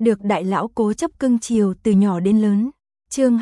được đại lão cố chấp cưng chiều từ nhỏ đến lớn. Chương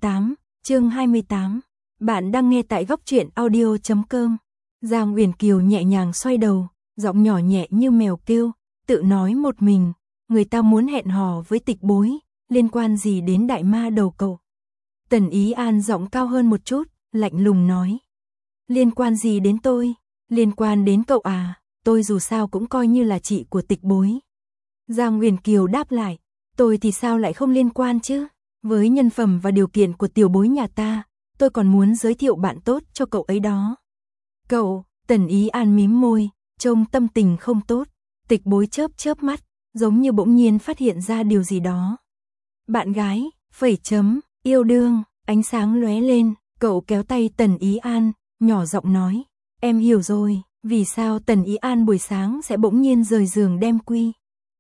28. Bạn đang nghe tại góc truyện audio.com. Giang Uyển Kiều nhẹ nhàng xoay đầu, giọng nhỏ nhẹ như mèo kêu, tự nói một mình, người ta muốn hẹn hò với Tịch Bối, liên quan gì đến đại ma đầu cậu? Tần Ý An giọng cao hơn một chút, lạnh lùng nói. Liên quan gì đến tôi? Liên quan đến cậu à, tôi dù sao cũng coi như là chị của Tịch Bối. Giang Uyển Kiều đáp lại, tôi thì sao lại không liên quan chứ? Với nhân phẩm và điều kiện của tiểu bối nhà ta, tôi còn muốn giới thiệu bạn tốt cho cậu ấy đó. Cậu, Tần Ý An mím môi, trông tâm tình không tốt. Tịch Bối chớp mắt, giống như bỗng nhiên phát hiện ra điều gì đó. Bạn gái, yêu đương, ánh sáng lóe lên, cậu kéo tay Tần Ý An, nhỏ giọng nói, em hiểu rồi, vì sao Tần Ý An buổi sáng sẽ bỗng nhiên rời giường đem quy.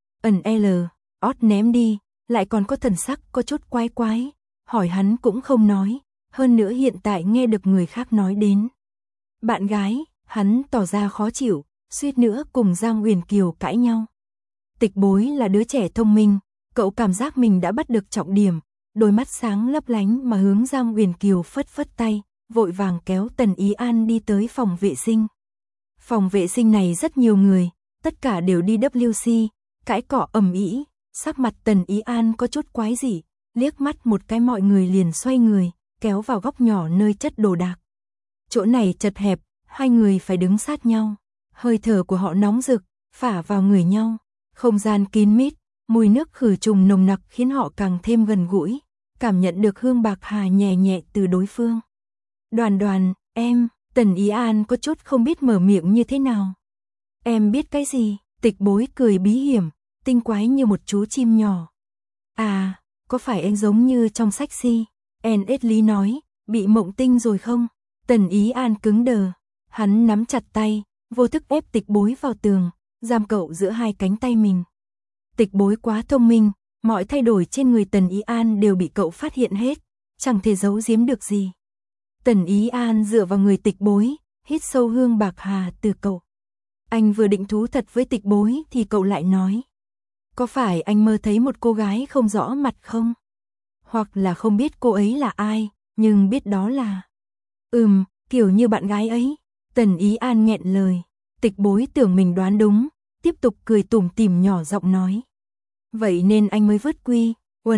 Ót ném đi, lại còn có thần sắc có chút quái quái, hỏi hắn cũng không nói, hơn nữa hiện tại nghe được người khác nói đến. Bạn gái, hắn tỏ ra khó chịu, suýt nữa cùng Giang Uyển Kiều cãi nhau. Tịch Bối là đứa trẻ thông minh, cậu cảm giác mình đã bắt được trọng điểm, đôi mắt sáng lấp lánh mà hướng Giang Uyển Kiều phất tay, vội vàng kéo Tần Ý An đi tới phòng vệ sinh. Phòng vệ sinh này rất nhiều người, tất cả đều đi WC, cãi cọ ầm ĩ, sắc mặt Tần Ý An có chút quái dị, liếc mắt một cái mọi người liền xoay người, kéo vào góc nhỏ nơi chất đồ đạc. Chỗ này chật hẹp, hai người phải đứng sát nhau, hơi thở của họ nóng rực, phả vào người nhau, không gian kín mít, mùi nước khử trùng nồng nặc khiến họ càng thêm gần gũi, cảm nhận được hương bạc hà nhẹ nhẹ từ đối phương. Đoàn, em, Tần Ý An có chút không biết mở miệng như thế nào. Em biết cái gì? Tịch Bối cười bí hiểm, tinh quái như một chú chim nhỏ. À, có phải anh giống như trong sách si? N.S. Lý nói, bị mộng tinh rồi không? Tần Ý An cứng đờ, hắn nắm chặt tay, vô thức ép Tịch Bối vào tường, giam cậu giữa hai cánh tay mình. Tịch Bối quá thông minh, mọi thay đổi trên người Tần Ý An đều bị cậu phát hiện hết, chẳng thể giấu giếm được gì. Tần Ý An dựa vào người Tịch Bối, hít sâu hương bạc hà từ cậu. Anh vừa định thú thật với Tịch Bối thì cậu lại nói. Có phải anh mơ thấy một cô gái không rõ mặt không? Hoặc là không biết cô ấy là ai, nhưng biết đó là... kiểu như bạn gái ấy. Tần Ý An nghẹn lời. Tịch Bối tưởng mình đoán đúng, tiếp tục cười tủm tỉm nhỏ giọng nói. Vậy nên anh mới vứt quy,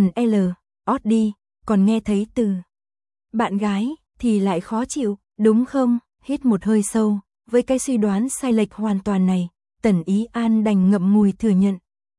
ót đi, còn nghe thấy từ bạn gái thì lại khó chịu, đúng không? Hít một hơi sâu, với cái suy đoán sai lệch hoàn toàn này, Tần Ý An đành ngậm ngùi thừa nhận.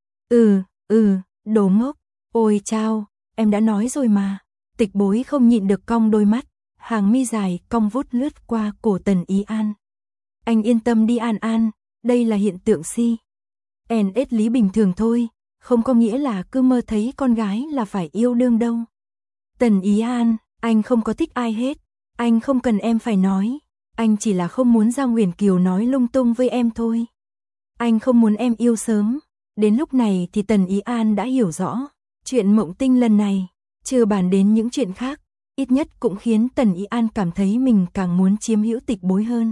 Đồ ngốc, ôi chao, em đã nói rồi mà. Tịch Bối không nhịn được cong đôi mắt, hàng mi dài cong vút lướt qua cổ Tần Ý An. Anh yên tâm đi An, đây là hiện tượng si. N.S. Lý bình thường thôi, không có nghĩa là cứ mơ thấy con gái là phải yêu đương đâu. Tần Ý An, anh không có thích ai hết, anh không cần em phải nói, anh chỉ là không muốn Giang Uyển Kiều nói lung tung với em thôi. Anh không muốn em yêu sớm. Đến lúc này thì Tần Ý An đã hiểu rõ, chuyện mộng tinh lần này, chưa bàn đến những chuyện khác, ít nhất cũng khiến Tần Ý An cảm thấy mình càng muốn chiếm hữu Tịch Bối hơn.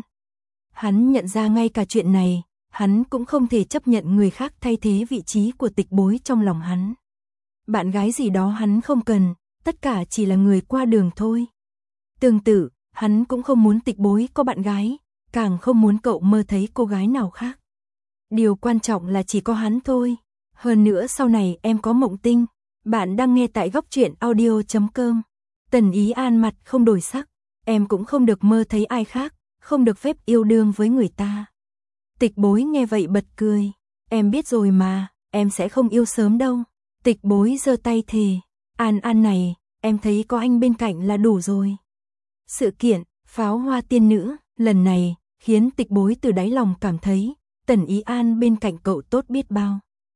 Hắn nhận ra ngay cả chuyện này, hắn cũng không thể chấp nhận người khác thay thế vị trí của Tịch Bối trong lòng hắn. Bạn gái gì đó hắn không cần, tất cả chỉ là người qua đường thôi. Tương tự, hắn cũng không muốn Tịch Bối có bạn gái, càng không muốn cậu mơ thấy cô gái nào khác. Điều quan trọng là chỉ có hắn thôi. Hơn nữa sau này em có mộng tinh. Bạn đang nghe tại góc truyện audio.com. Tần Ý An mặt không đổi sắc. Em cũng không được mơ thấy ai khác, không được phép yêu đương với người ta. Tịch Bối nghe vậy bật cười. Em biết rồi mà, em sẽ không yêu sớm đâu. Tịch Bối giơ tay thề. An này, em thấy có anh bên cạnh là đủ rồi. Sự kiện, pháo hoa tiên nữ, lần này, khiến Tịch Bối từ đáy lòng cảm thấy Tần Ý An bên cạnh cậu tốt biết bao.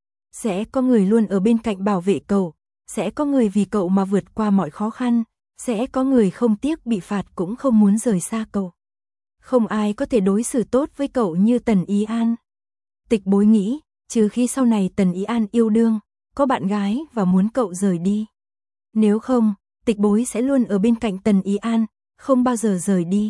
Sẽ có người luôn ở bên cạnh bảo vệ cậu, sẽ có người vì cậu mà vượt qua mọi khó khăn, sẽ có người không tiếc bị phạt cũng không muốn rời xa cậu. Không ai có thể đối xử tốt với cậu như Tần Ý An. Tịch Bối nghĩ, trừ khi sau này Tần Ý An yêu đương, có bạn gái và muốn cậu rời đi. Nếu không, Tịch Bối sẽ luôn ở bên cạnh Tần Ý An, không bao giờ rời đi.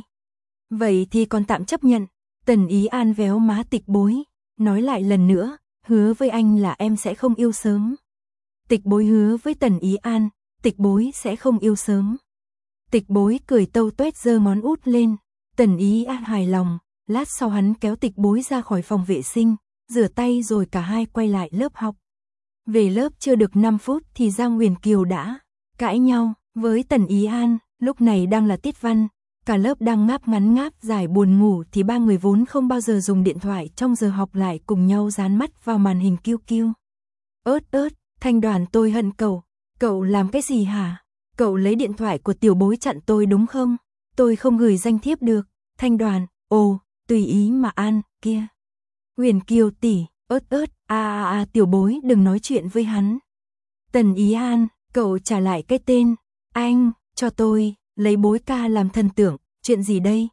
Vậy thì còn tạm chấp nhận. Tần Ý An véo má Tịch Bối, nói lại lần nữa, hứa với anh là em sẽ không yêu sớm. Tịch Bối hứa với Tần Ý An, Tịch Bối sẽ không yêu sớm. Tịch Bối cười tâu tuét giơ ngón út lên, Tần Ý An hài lòng, lát sau hắn kéo Tịch Bối ra khỏi phòng vệ sinh, rửa tay rồi cả hai quay lại lớp học. Về lớp chưa được 5 phút thì Giang Huyền Kiều đã cãi nhau với Tần Ý An, lúc này đang là tiết văn, cả lớp đang ngáp ngắn ngáp dài buồn ngủ thì ba người vốn không bao giờ dùng điện thoại trong giờ học lại cùng nhau dán mắt vào màn hình kiu kiu. Ớt, Thanh Đoàn tôi hận cậu làm cái gì hả? Cậu lấy điện thoại của Tiểu Bối chặn tôi đúng không? Tôi không gửi danh thiếp được. Thanh Đoàn, ồ, tùy ý mà An, kia. Huyền Kiều tỷ, ớt, Tiểu Bối đừng nói chuyện với hắn. Tần Ý An, cậu trả lại cái tên, anh, cho tôi, lấy Bối ca làm thần tượng, chuyện gì đây?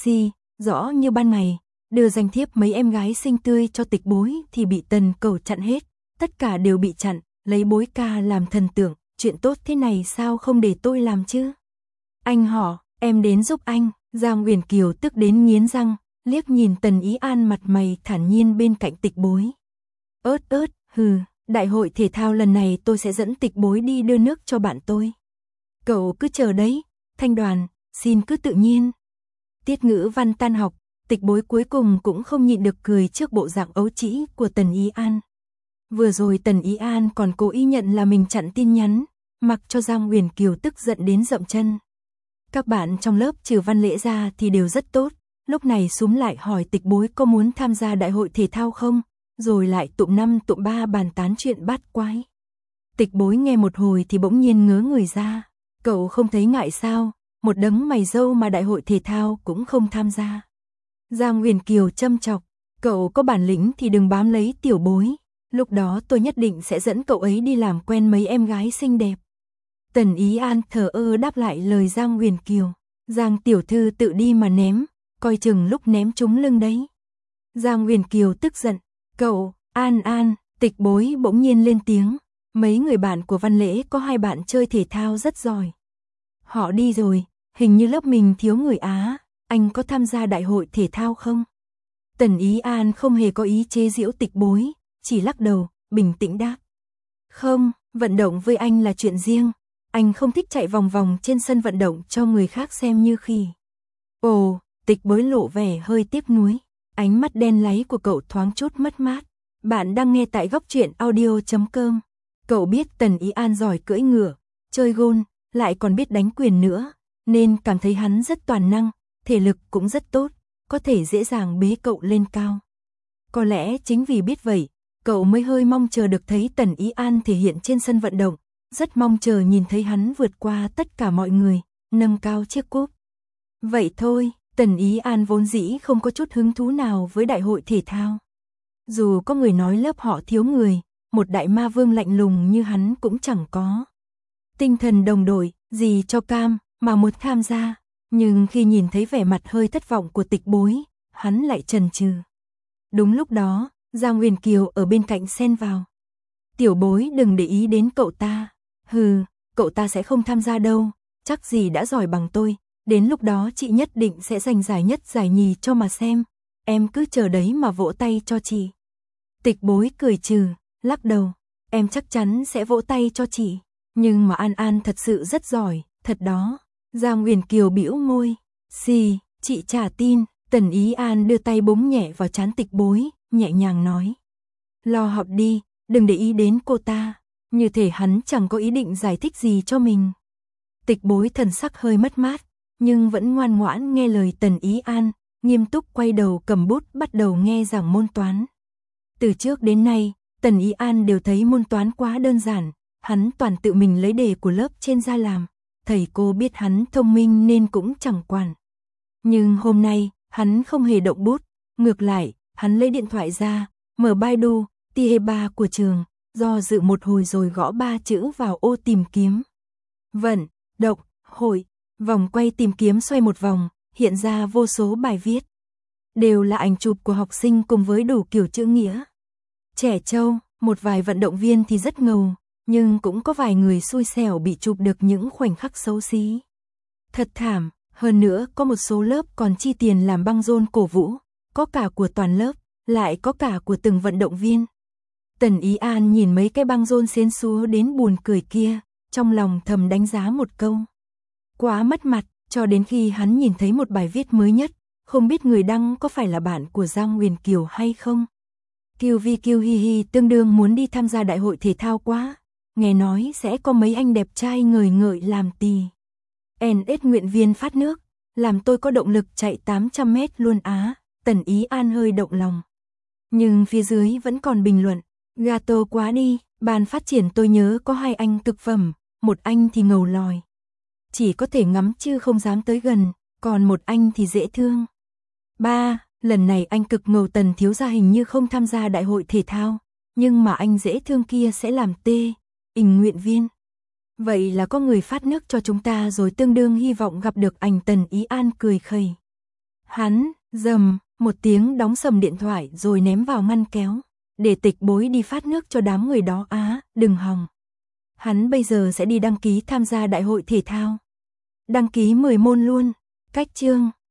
Rõ như ban ngày, đưa danh thiếp mấy em gái xinh tươi cho Tịch Bối thì bị Tần cậu chặn hết, tất cả đều bị chặn, lấy Bối ca làm thần tượng, chuyện tốt thế này sao không để tôi làm chứ? Anh họ, em đến giúp anh, Giang Huyền Kiều tức đến nghiến răng, liếc nhìn Tần Ý An mặt mày thản nhiên bên cạnh Tịch Bối. Ớt, đại hội thể thao lần này tôi sẽ dẫn Tịch Bối đi đưa nước cho bạn tôi. Cậu cứ chờ đấy, Thanh Đoàn, xin cứ tự nhiên. Tiết ngữ văn tan học, Tịch Bối cuối cùng cũng không nhịn được cười trước bộ dạng ấu trĩ của Tần Ý An. Vừa rồi Tần Ý An còn cố ý nhận là mình chặn tin nhắn, mặc cho Giang Huyền Kiều tức giận đến rậm chân. Các bạn trong lớp trừ Văn Lễ ra thì đều rất tốt, lúc này xúm lại hỏi Tịch Bối có muốn tham gia đại hội thể thao không, rồi lại tụm 5 tụm 3 bàn tán chuyện bát quái. Tịch Bối nghe một hồi thì bỗng nhiên ngớ người ra, cậu không thấy ngại sao, một đấng mày râu mà đại hội thể thao cũng không tham gia. Giang Huyền Kiều châm chọc, cậu có bản lĩnh thì đừng bám lấy Tiểu Bối, lúc đó tôi nhất định sẽ dẫn cậu ấy đi làm quen mấy em gái xinh đẹp. Tần Ý An thờ ơ đáp lại lời Giang Huyền Kiều, Giang tiểu thư tự đi mà ném, coi chừng lúc ném trúng lưng đấy. Giang Huyền Kiều tức giận, cậu, An, Tịch Bối bỗng nhiên lên tiếng, mấy người bạn của Văn Lễ có 2 bạn chơi thể thao rất giỏi. Họ đi rồi, hình như lớp mình thiếu người Á, anh có tham gia đại hội thể thao không? Tần Ý An không hề có ý chế giễu Tịch Bối, chỉ lắc đầu, bình tĩnh đáp. Không, vận động với anh là chuyện riêng, anh không thích chạy vòng vòng trên sân vận động cho người khác xem như khỉ. Ồ, Tịch Bối lộ vẻ hơi tiếc nuối, ánh mắt đen láy của cậu thoáng chút mất mát. Bạn đang nghe tại góc truyện audio.com. Cậu biết Tần Ý An giỏi cưỡi ngựa, chơi gôn, lại còn biết đánh quyền nữa, nên cảm thấy hắn rất toàn năng, thể lực cũng rất tốt, có thể dễ dàng bế cậu lên cao. Có lẽ chính vì biết vậy, cậu mới hơi mong chờ được thấy Tần Ý An thể hiện trên sân vận động, rất mong chờ nhìn thấy hắn vượt qua tất cả mọi người, nâng cao chiếc cúp. Vậy thôi, Tần Ý An vốn dĩ không có chút hứng thú nào với đại hội thể thao. Dù có người nói lớp họ thiếu người, một đại ma vương lạnh lùng như hắn cũng chẳng có tinh thần đồng đội gì cho cam mà muốn tham gia, nhưng khi nhìn thấy vẻ mặt hơi thất vọng của Tịch Bối, hắn lại chần chừ. Đúng lúc đó, Giang Huyền Kiều ở bên cạnh xen vào. Tiểu Bối đừng để ý đến cậu ta. Cậu ta sẽ không tham gia đâu, chắc gì đã giỏi bằng tôi, đến lúc đó chị nhất định sẽ giành giải nhất giải nhì cho mà xem, em cứ chờ đấy mà vỗ tay cho chị. Tịch Bối cười trừ, lắc đầu, em chắc chắn sẽ vỗ tay cho chị, nhưng mà An thật sự rất giỏi, thật đó. Giang Huyền Kiều bĩu môi, chị chả tin. Tần Ý An đưa tay búng nhẹ vào trán Tịch Bối, nhẹ nhàng nói. Lo học đi, đừng để ý đến cô ta, như thể hắn chẳng có ý định giải thích gì cho mình. Tịch Bối thần sắc hơi mất mát, nhưng vẫn ngoan ngoãn nghe lời Tần Ý An, nghiêm túc quay đầu cầm bút bắt đầu nghe giảng môn toán. Từ trước đến nay, Tần Ý An đều thấy môn toán quá đơn giản, hắn toàn tự mình lấy đề của lớp trên ra làm, thầy cô biết hắn thông minh nên cũng chẳng quản. Nhưng hôm nay, hắn không hề động bút, ngược lại, hắn lấy điện thoại ra, mở Baidu, Tieba của trường, do dự một hồi rồi gõ 3 chữ vào ô tìm kiếm. Vận, động, hội, vòng quay tìm kiếm xoay một vòng, hiện ra vô số bài viết. Đều là ảnh chụp của học sinh cùng với đủ kiểu chữ nghĩa. Trẻ trâu, một vài vận động viên thì rất ngầu, nhưng cũng có vài người xui xẻo bị chụp được những khoảnh khắc xấu xí. Thật thảm, hơn nữa có một số lớp còn chi tiền làm băng rôn cổ vũ, có cả của toàn lớp, lại có cả của từng vận động viên. Tần Ý An nhìn mấy cái băng rôn xiên xúa đến buồn cười kia, trong lòng thầm đánh giá một câu. Quá mất mặt, cho đến khi hắn nhìn thấy một bài viết mới nhất, không biết người đăng có phải là bạn của Giang Huyền Kiều hay không. Kiều Vi Kiều hi hi tương đương muốn đi tham gia đại hội thể thao quá, nghe nói sẽ có mấy anh đẹp trai ngời ngợi làm tì. NS nguyện viên phát nước, làm tôi có động lực chạy 800 mét luôn á, Tần Ý An hơi động lòng. Nhưng phía dưới vẫn còn bình luận, gato quá đi, ban phát triển tôi nhớ có 2 anh cực phẩm, một anh thì ngầu lòi. Chỉ có thể ngắm chứ không dám tới gần, còn một anh thì dễ thương. 3. Lần này anh cực ngầu Tần thiếu gia hình như không tham gia đại hội thể thao, nhưng mà anh dễ thương kia sẽ làm tình nguyện viên. Vậy là có người phát nước cho chúng ta rồi, tương đương hy vọng gặp được anh. Tần Ý An cười khẩy. Hắn, rầm, một tiếng đóng sầm điện thoại rồi ném vào ngăn kéo. Để Tịch Bối đi phát nước cho đám người đó á, đừng hòng. Hắn bây giờ sẽ đi đăng ký tham gia đại hội thể thao. Đăng ký 10 môn luôn, cách chương.